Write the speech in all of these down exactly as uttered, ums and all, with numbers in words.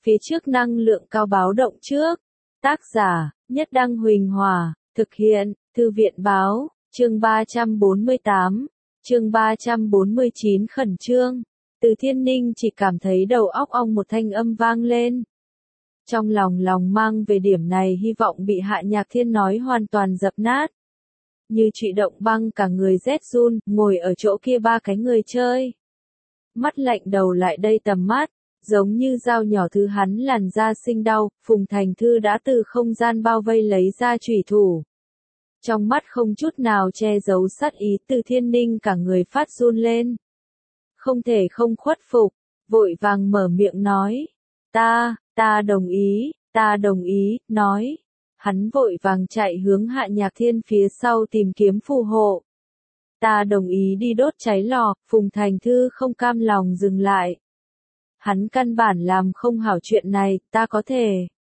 phía trước năng lượng cao báo động trước. Tác giả, Nhất Đăng Huỳnh Hòa, thực hiện, Thư viện Báo, chương ba trăm bốn mươi tám, chương ba trăm bốn mươi chín khẩn trương. Từ Thiên Ninh chỉ cảm thấy đầu óc ong một thanh âm vang lên. Trong lòng lòng mang về điểm này hy vọng bị Hạ Nhạc Thiên nói hoàn toàn dập nát. Như trụy động băng cả người rét run, ngồi ở chỗ kia ba cái người chơi. Mắt lạnh đầu lại đây tầm mắt, giống như dao nhỏ thứ hắn làn da sinh đau, Phùng Thành Thư đã từ không gian bao vây lấy ra chủy thủ. Trong mắt không chút nào che giấu sát ý, Từ Thiên Ninh cả người phát run lên. Không thể không khuất phục, vội vàng mở miệng nói. Ta, ta đồng ý, ta đồng ý, nói. Hắn vội vàng chạy hướng Hạ Nhạc Thiên phía sau tìm kiếm phù hộ. Ta đồng ý đi đốt cháy lò, Phùng Thành Thư không cam lòng dừng lại. Hắn căn bản làm không hảo chuyện này, ta có thể.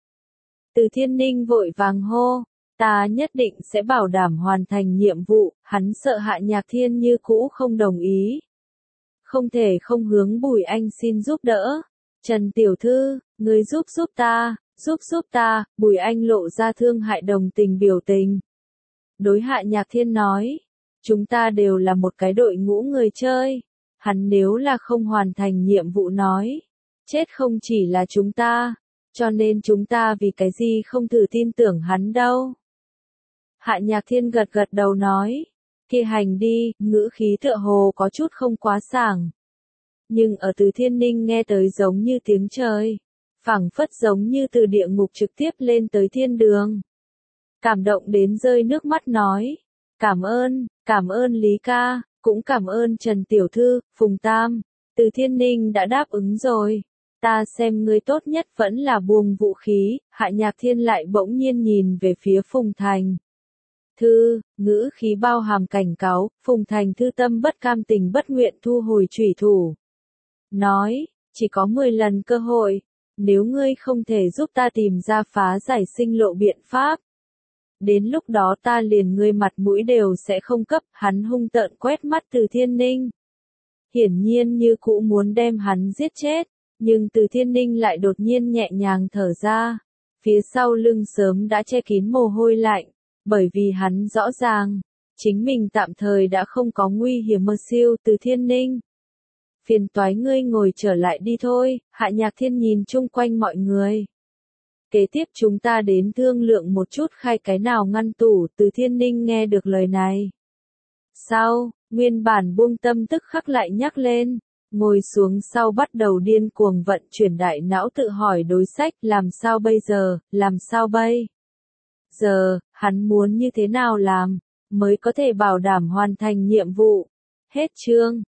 Từ Thiên Ninh vội vàng hô, ta nhất định sẽ bảo đảm hoàn thành nhiệm vụ, hắn sợ Hạ Nhạc Thiên như cũ không đồng ý. Không thể không hướng Bùi Anh xin giúp đỡ. Trần Tiểu Thư, người giúp giúp ta, giúp giúp ta, Bùi Anh lộ ra thương hại đồng tình biểu tình. Đối Hạ Nhạc Thiên nói, chúng ta đều là một cái đội ngũ người chơi. Hắn nếu là không hoàn thành nhiệm vụ nói, chết không chỉ là chúng ta, cho nên chúng ta vì cái gì không thử tin tưởng hắn đâu. Hạ Nhạc Thiên gật gật đầu nói, kia hành đi, ngữ khí tựa hồ có chút không quá sảng. Nhưng ở Từ Thiên Ninh nghe tới giống như tiếng trời, phảng phất giống như từ địa ngục trực tiếp lên tới thiên đường. Cảm động đến rơi nước mắt nói, cảm ơn, cảm ơn Lý ca, cũng cảm ơn Trần Tiểu Thư, Phùng Tam. Từ Thiên Ninh đã đáp ứng rồi, ta xem ngươi tốt nhất vẫn là buông vũ khí. Hạ Nhạc Thiên lại bỗng nhiên nhìn về phía Phùng Thành Thư, ngữ khí bao hàm cảnh cáo. Phùng Thành Thư tâm bất cam tình bất nguyện thu hồi chủy thủ. Nói, chỉ có mười lần cơ hội, nếu ngươi không thể giúp ta tìm ra phá giải sinh lộ biện pháp, đến lúc đó ta liền ngươi mặt mũi đều sẽ không cấp. Hắn hung tợn quét mắt Từ Thiên Ninh. Hiển nhiên như cũ muốn đem hắn giết chết, nhưng Từ Thiên Ninh lại đột nhiên nhẹ nhàng thở ra. Phía sau lưng sớm đã che kín mồ hôi lạnh, bởi vì hắn rõ ràng, chính mình tạm thời đã không có nguy hiểm mơ siêu. Từ Thiên Ninh, phiền toái ngươi ngồi trở lại đi thôi. Hạ Nhạc Thiên nhìn chung quanh mọi người. Kế tiếp chúng ta đến thương lượng một chút khai cái nào ngăn tủ. Từ Thiên Ninh nghe được lời này. Sao, nguyên bản buông tâm tức khắc lại nhắc lên. Ngồi xuống sau bắt đầu điên cuồng vận chuyển đại não tự hỏi đối sách. Làm sao bây giờ, làm sao bây giờ, hắn muốn như thế nào làm, mới có thể bảo đảm hoàn thành nhiệm vụ. Hết chương.